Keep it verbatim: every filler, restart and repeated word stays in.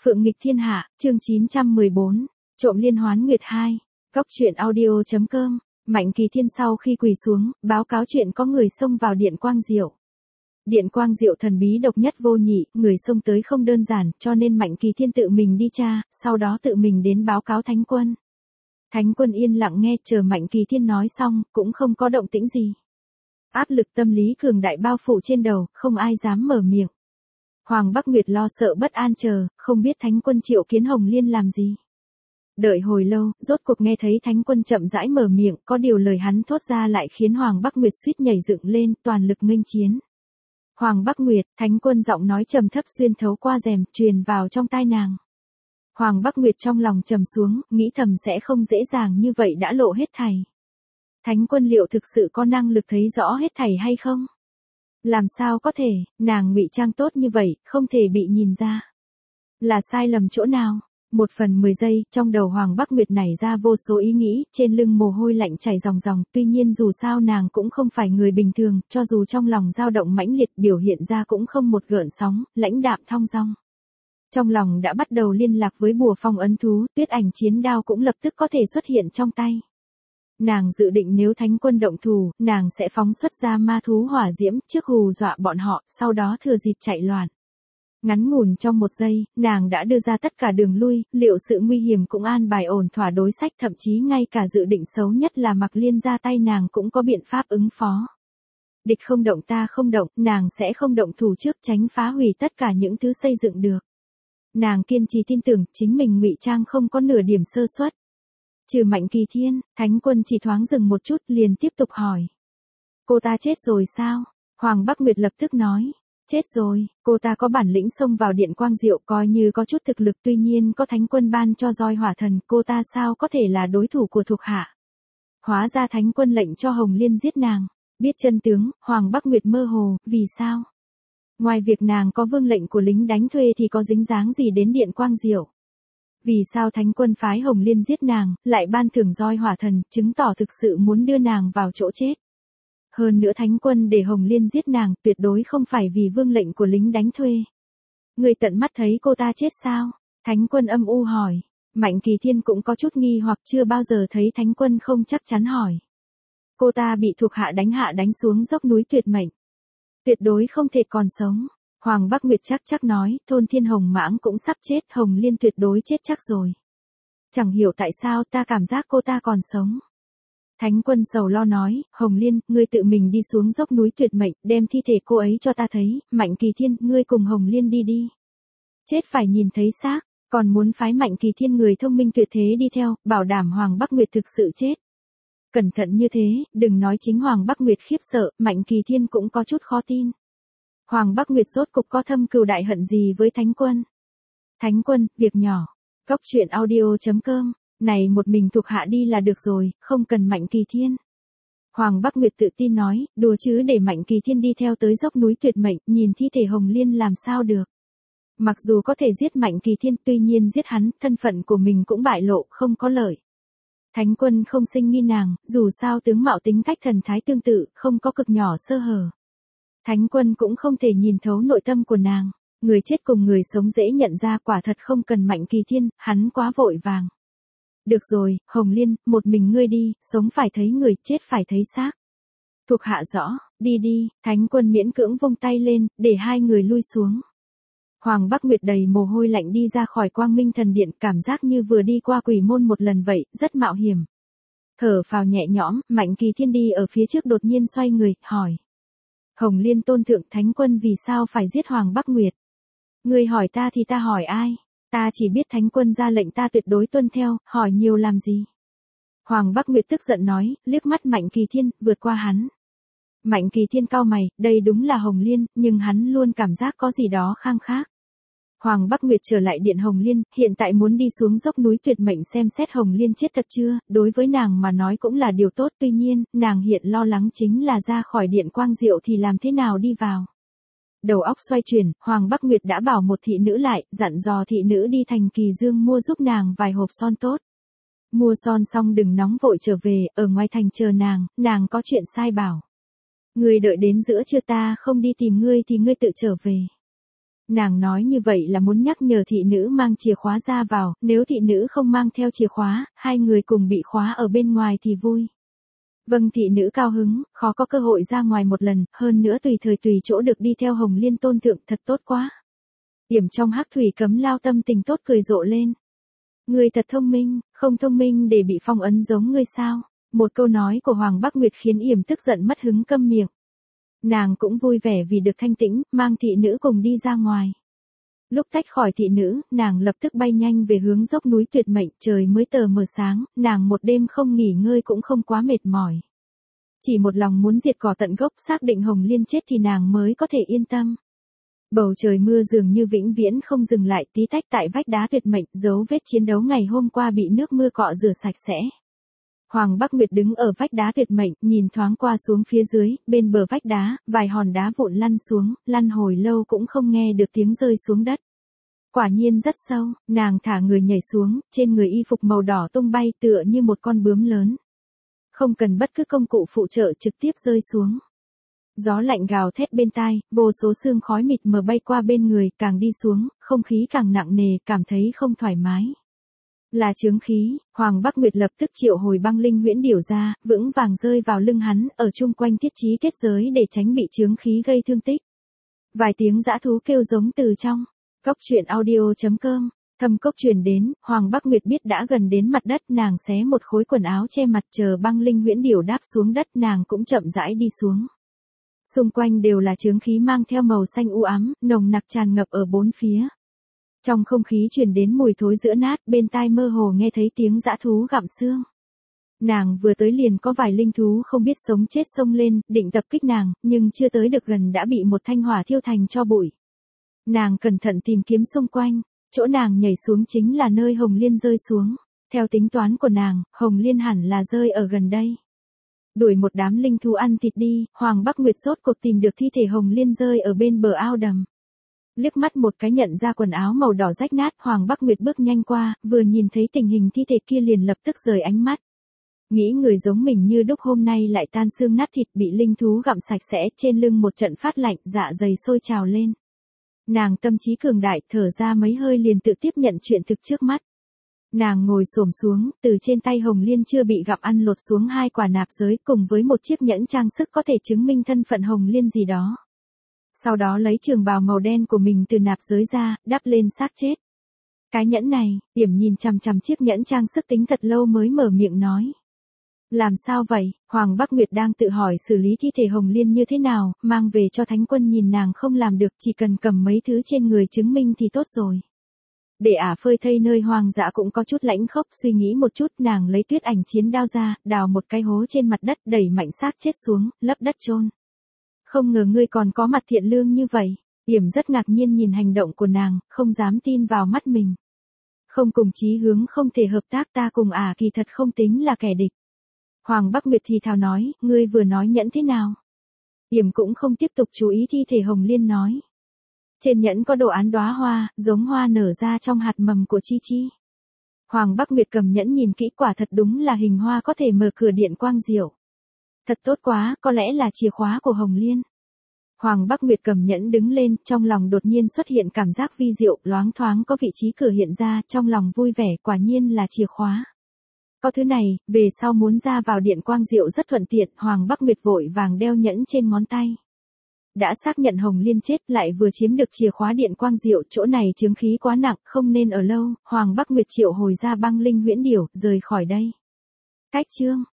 Phượng nghịch thiên hạ, chương chín trăm mười bốn, trộm liên hoán nguyệt hai, góc truyện audio chấm com. Mạnh Kỳ Thiên sau khi quỳ xuống, báo cáo chuyện có người xông vào điện Quang Diệu. Điện Quang Diệu thần bí độc nhất vô nhị, người xông tới không đơn giản, cho nên Mạnh Kỳ Thiên tự mình đi tra, sau đó tự mình đến báo cáo Thánh Quân. Thánh Quân yên lặng nghe, chờ Mạnh Kỳ Thiên nói xong, cũng không có động tĩnh gì. Áp lực tâm lý cường đại bao phủ trên đầu, không ai dám mở miệng. Hoàng Bắc Nguyệt lo sợ bất an chờ, không biết Thánh Quân triệu kiến Hồng Liên làm gì. Đợi hồi lâu, rốt cuộc nghe thấy Thánh Quân chậm rãi mở miệng, có điều lời hắn thốt ra lại khiến Hoàng Bắc Nguyệt suýt nhảy dựng lên, toàn lực nghênh chiến. Hoàng Bắc Nguyệt, Thánh Quân giọng nói trầm thấp xuyên thấu qua rèm, truyền vào trong tai nàng. Hoàng Bắc Nguyệt trong lòng trầm xuống, nghĩ thầm sẽ không dễ dàng như vậy đã lộ hết thảy. Thánh Quân liệu thực sự có năng lực thấy rõ hết thảy hay không? Làm sao có thể, nàng ngụy trang tốt như vậy, không thể bị nhìn ra. Là sai lầm chỗ nào? Một phần mười giây, trong đầu Hoàng Bắc Nguyệt nảy ra vô số ý nghĩ, trên lưng mồ hôi lạnh chảy ròng ròng, tuy nhiên dù sao nàng cũng không phải người bình thường, cho dù trong lòng dao động mãnh liệt biểu hiện ra cũng không một gợn sóng, lãnh đạm thong dong. Trong lòng đã bắt đầu liên lạc với bùa phong ấn thú, tuyết ảnh chiến đao cũng lập tức có thể xuất hiện trong tay. Nàng dự định nếu Thánh Quân động thủ, nàng sẽ phóng xuất ra ma thú hỏa diễm trước hù dọa bọn họ, sau đó thừa dịp chạy loạn. Ngắn ngủn trong một giây, nàng đã đưa ra tất cả đường lui, liệu sự nguy hiểm cũng an bài ổn thỏa đối sách, thậm chí ngay cả dự định xấu nhất là Mặc Liên ra tay nàng cũng có biện pháp ứng phó. Địch không động ta không động, nàng sẽ không động thủ trước, tránh phá hủy tất cả những thứ xây dựng được. Nàng kiên trì tin tưởng chính mình ngụy trang không có nửa điểm sơ suất. Trừ Mạnh Kỳ Thiên, Thánh Quân chỉ thoáng dừng một chút liền tiếp tục hỏi. Cô ta chết rồi sao? Hoàng Bắc Nguyệt lập tức nói. Chết rồi, cô ta có bản lĩnh xông vào điện Quang Diệu coi như có chút thực lực, tuy nhiên có Thánh Quân ban cho roi hỏa thần, cô ta sao có thể là đối thủ của thuộc hạ. Hóa ra Thánh Quân lệnh cho Hồng Liên giết nàng. Biết chân tướng, Hoàng Bắc Nguyệt mơ hồ, vì sao? Ngoài việc nàng có vương lệnh của lính đánh thuê thì có dính dáng gì đến điện Quang Diệu? Vì sao Thánh Quân phái Hồng Liên giết nàng, lại ban thưởng roi hỏa thần, chứng tỏ thực sự muốn đưa nàng vào chỗ chết. Hơn nữa Thánh Quân để Hồng Liên giết nàng, tuyệt đối không phải vì vương lệnh của lính đánh thuê. Người tận mắt thấy cô ta chết sao? Thánh Quân âm u hỏi. Mạnh Kỳ Thiên cũng có chút nghi hoặc chưa bao giờ thấy Thánh Quân không chắc chắn hỏi. Cô ta bị thuộc hạ đánh hạ đánh xuống dốc núi tuyệt mệnh. Tuyệt đối không thể còn sống. Hoàng Bắc Nguyệt chắc chắc nói, thôn Thiên Hồng Mãng cũng sắp chết, Hồng Liên tuyệt đối chết chắc rồi. Chẳng hiểu tại sao ta cảm giác cô ta còn sống. Thánh Quân sầu lo nói, Hồng Liên, ngươi tự mình đi xuống dốc núi tuyệt mệnh, đem thi thể cô ấy cho ta thấy, Mạnh Kỳ Thiên, ngươi cùng Hồng Liên đi đi. Chết phải nhìn thấy xác, còn muốn phái Mạnh Kỳ Thiên người thông minh tuyệt thế đi theo, bảo đảm Hoàng Bắc Nguyệt thực sự chết. Cẩn thận như thế, đừng nói chính Hoàng Bắc Nguyệt khiếp sợ, Mạnh Kỳ Thiên cũng có chút khó tin. Hoàng Bắc Nguyệt rốt cục có thâm cừu đại hận gì với Thánh Quân? Thánh Quân, việc nhỏ. Góc truyện audio chấm com. Này một mình thuộc hạ đi là được rồi, không cần Mạnh Kỳ Thiên. Hoàng Bắc Nguyệt tự tin nói, đùa chứ để Mạnh Kỳ Thiên đi theo tới dốc núi tuyệt mệnh, nhìn thi thể Hồng Liên làm sao được. Mặc dù có thể giết Mạnh Kỳ Thiên, tuy nhiên giết hắn, thân phận của mình cũng bại lộ, không có lợi. Thánh Quân không sinh nghi nàng, dù sao tướng mạo tính cách thần thái tương tự, không có cực nhỏ sơ hở. Thánh Quân cũng không thể nhìn thấu nội tâm của nàng, người chết cùng người sống dễ nhận ra, quả thật không cần Mạnh Kỳ Thiên, hắn quá vội vàng. Được rồi, Hồng Liên, một mình ngươi đi, sống phải thấy người, chết phải thấy xác. Thuộc hạ rõ, đi đi, Thánh Quân miễn cưỡng vung tay lên, để hai người lui xuống. Hoàng Bắc Nguyệt đầy mồ hôi lạnh đi ra khỏi Quang Minh Thần Điện, cảm giác như vừa đi qua quỷ môn một lần vậy, rất mạo hiểm. Thở phào nhẹ nhõm, Mạnh Kỳ Thiên đi ở phía trước đột nhiên xoay người, hỏi. Hồng Liên tôn thượng, Thánh Quân vì sao phải giết Hoàng Bắc Nguyệt? Ngươi hỏi ta thì ta hỏi ai? Ta chỉ biết Thánh Quân ra lệnh ta tuyệt đối tuân theo, hỏi nhiều làm gì? Hoàng Bắc Nguyệt tức giận nói, liếc mắt Mạnh Kỳ Thiên, vượt qua hắn. Mạnh Kỳ Thiên cau mày, đây đúng là Hồng Liên, nhưng hắn luôn cảm giác có gì đó khang khác. Hoàng Bắc Nguyệt trở lại điện Hồng Liên, hiện tại muốn đi xuống dốc núi tuyệt mệnh xem xét Hồng Liên chết thật chưa, đối với nàng mà nói cũng là điều tốt, tuy nhiên, nàng hiện lo lắng chính là ra khỏi điện Quang Diệu thì làm thế nào đi vào. Đầu óc xoay chuyển, Hoàng Bắc Nguyệt đã bảo một thị nữ lại, dặn dò thị nữ đi thành Kỳ Dương mua giúp nàng vài hộp son tốt. Mua son xong đừng nóng vội trở về, ở ngoài thành chờ nàng, nàng có chuyện sai bảo. Ngươi đợi đến giữa trưa ta không đi tìm ngươi thì ngươi tự trở về. Nàng nói như vậy là muốn nhắc nhở thị nữ mang chìa khóa ra vào, nếu thị nữ không mang theo chìa khóa, hai người cùng bị khóa ở bên ngoài thì vui. Vâng, thị nữ cao hứng, khó có cơ hội ra ngoài một lần, hơn nữa tùy thời tùy chỗ được đi theo Hồng Liên tôn thượng, thật tốt quá. Điểm trong hắc thủy cấm lao tâm tình tốt cười rộ lên. Ngươi thật thông minh, không thông minh để bị phong ấn giống ngươi sao? Một câu nói của Hoàng Bắc Nguyệt khiến Yểm tức giận mất hứng câm miệng. Nàng cũng vui vẻ vì được thanh tĩnh, mang thị nữ cùng đi ra ngoài. Lúc tách khỏi thị nữ, nàng lập tức bay nhanh về hướng dốc núi tuyệt mệnh, trời mới tờ mờ sáng, nàng một đêm không nghỉ ngơi cũng không quá mệt mỏi. Chỉ một lòng muốn diệt cỏ tận gốc, xác định Hồng Liên chết thì nàng mới có thể yên tâm. Bầu trời mưa dường như vĩnh viễn không dừng lại, tí tách tại vách đá tuyệt mệnh, dấu vết chiến đấu ngày hôm qua bị nước mưa cọ rửa sạch sẽ. Hoàng Bắc Nguyệt đứng ở vách đá tuyệt mệnh, nhìn thoáng qua xuống phía dưới, bên bờ vách đá, vài hòn đá vụn lăn xuống, lăn hồi lâu cũng không nghe được tiếng rơi xuống đất. Quả nhiên rất sâu, nàng thả người nhảy xuống, trên người y phục màu đỏ tung bay tựa như một con bướm lớn. Không cần bất cứ công cụ phụ trợ, trực tiếp rơi xuống. Gió lạnh gào thét bên tai, vô số sương khói mịt mờ bay qua bên người, càng đi xuống, không khí càng nặng nề, cảm thấy không thoải mái. Là chướng khí, Hoàng Bắc Nguyệt lập tức triệu hồi băng linh huyễn điểu ra, vững vàng rơi vào lưng hắn, ở chung quanh thiết trí kết giới để tránh bị chướng khí gây thương tích. Vài tiếng dã thú kêu giống từ trong. Cốc truyện audio chấm com, thâm cốc truyền đến, Hoàng Bắc Nguyệt biết đã gần đến mặt đất, nàng xé một khối quần áo che mặt chờ băng linh huyễn điểu đáp xuống đất, nàng cũng chậm rãi đi xuống. Xung quanh đều là chướng khí mang theo màu xanh u ám, nồng nặc tràn ngập ở bốn phía. Trong không khí truyền đến mùi thối giữa nát, bên tai mơ hồ nghe thấy tiếng dã thú gặm xương. Nàng vừa tới liền có vài linh thú không biết sống chết xông lên, định tập kích nàng, nhưng chưa tới được gần đã bị một thanh hỏa thiêu thành tro bụi. Nàng cẩn thận tìm kiếm xung quanh, chỗ nàng nhảy xuống chính là nơi Hồng Liên rơi xuống. Theo tính toán của nàng, Hồng Liên hẳn là rơi ở gần đây. Đuổi một đám linh thú ăn thịt đi, Hoàng Bắc Nguyệt rốt cuộc tìm được thi thể Hồng Liên rơi ở bên bờ ao đầm. Liếc mắt một cái nhận ra quần áo màu đỏ rách nát, Hoàng Bắc Nguyệt bước nhanh qua, vừa nhìn thấy tình hình thi thể kia liền lập tức rời ánh mắt. Nghĩ người giống mình như đúc hôm nay lại tan xương nát thịt, bị linh thú gặm sạch sẽ, trên lưng một trận phát lạnh, dạ dày sôi trào lên. Nàng tâm trí cường đại, thở ra mấy hơi liền tự tiếp nhận chuyện thực trước mắt. Nàng ngồi xổm xuống, từ trên tay Hồng Liên chưa bị gặm ăn lột xuống hai quả nạp giới cùng với một chiếc nhẫn trang sức có thể chứng minh thân phận Hồng Liên gì đó. Sau đó lấy trường bào màu đen của mình từ nạp giới ra, đắp lên xác chết. Cái nhẫn này, Điểm nhìn chằm chằm chiếc nhẫn trang sức tính thật lâu mới mở miệng nói. Làm sao vậy? Hoàng Bắc Nguyệt đang tự hỏi xử lý thi thể Hồng Liên như thế nào, mang về cho Thánh Quân nhìn, nàng không làm được, chỉ cần cầm mấy thứ trên người chứng minh thì tốt rồi. Để ả phơi thây nơi hoang dã cũng có chút lãnh khốc, suy nghĩ một chút, nàng lấy tuyết ảnh chiến đao ra, đào một cái hố trên mặt đất, đẩy mạnh xác chết xuống, lấp đất chôn. Không ngờ ngươi còn có mặt thiện lương như vậy. Điểm rất ngạc nhiên nhìn hành động của nàng, không dám tin vào mắt mình. Không cùng chí hướng không thể hợp tác, ta cùng ả kỳ thật không tính là kẻ địch. Hoàng Bắc Nguyệt thì thào nói, ngươi vừa nói nhẫn thế nào? Điểm cũng không tiếp tục chú ý thi thể Hồng Liên nói. Trên nhẫn có đồ án đóa hoa, giống hoa nở ra trong hạt mầm của Chi Chi. Hoàng Bắc Nguyệt cầm nhẫn nhìn kỹ, quả thật đúng là hình hoa có thể mở cửa điện quang diệu. Thật tốt quá, có lẽ là chìa khóa của Hồng Liên. Hoàng Bắc Nguyệt cầm nhẫn đứng lên, trong lòng đột nhiên xuất hiện cảm giác vi diệu, loáng thoáng có vị trí cửa hiện ra, trong lòng vui vẻ, quả nhiên là chìa khóa. Có thứ này, về sau muốn ra vào điện quang diệu rất thuận tiện, Hoàng Bắc Nguyệt vội vàng đeo nhẫn trên ngón tay. Đã xác nhận Hồng Liên chết, lại vừa chiếm được chìa khóa điện quang diệu, chỗ này chướng khí quá nặng, không nên ở lâu, Hoàng Bắc Nguyệt triệu hồi ra băng linh huyễn điểu, rời khỏi đây. Cách chương